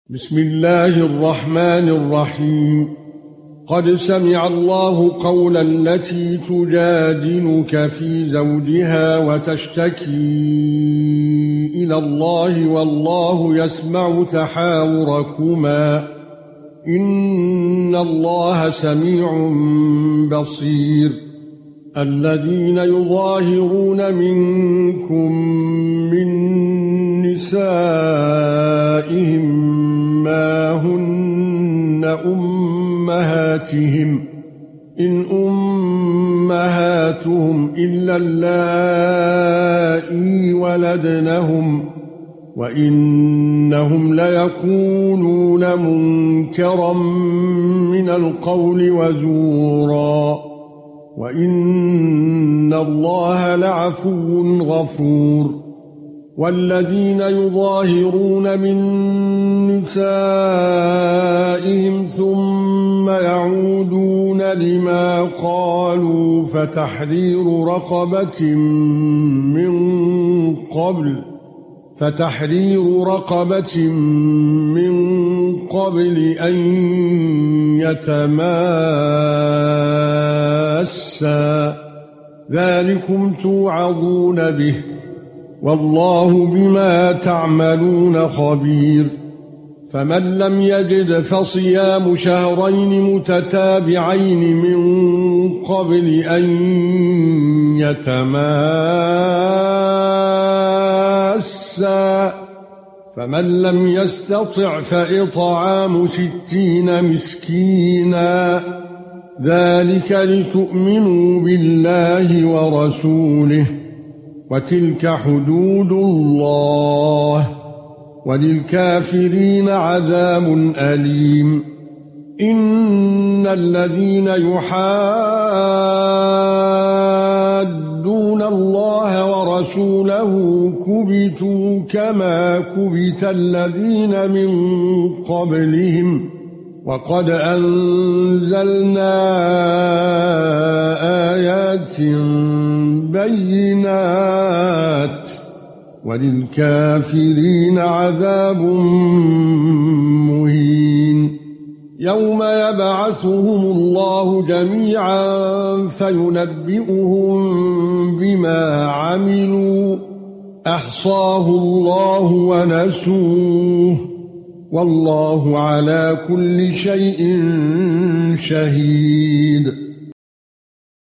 بسم الله الرحمن الرحيم. قد سمع الله قول التي تجادلك في زوجها وتشتكي إلى الله والله يسمع تحاوركما إن الله سميع بصير. الذين يظاهرون منكم من نسائهم ما هن أمهاتهم إن أمهاتهم إلا اللائي ولدنهم وإنهم ليقولون منكرا من القول وزورا وإن الله لعفو غفور. والذين يظاهرون من نسائهم ثم يعودون لما قالوا فتحرير رقبة من قبل أن يتماسا ذلكم توعظون به والله بما تعملون خبير. فمن لم يجد فصيام شهرين متتابعين من قبل أن يتماسا فمن لم يستطع فإطعام 60 مسكينا ذلك لتؤمنوا بالله ورسوله وتلك حدود الله وللكافرين عذاب أليم. إن الذين يحادون الله ورسوله كبتوا كما كبت الذين من قبلهم وقد أنزلنا آيات بينات وللكافرين عذاب مهين. يوم يبعثهم الله جميعا فينبئهم بما عملوا أحصاه الله ونسوه والله على كل شيء شهيد.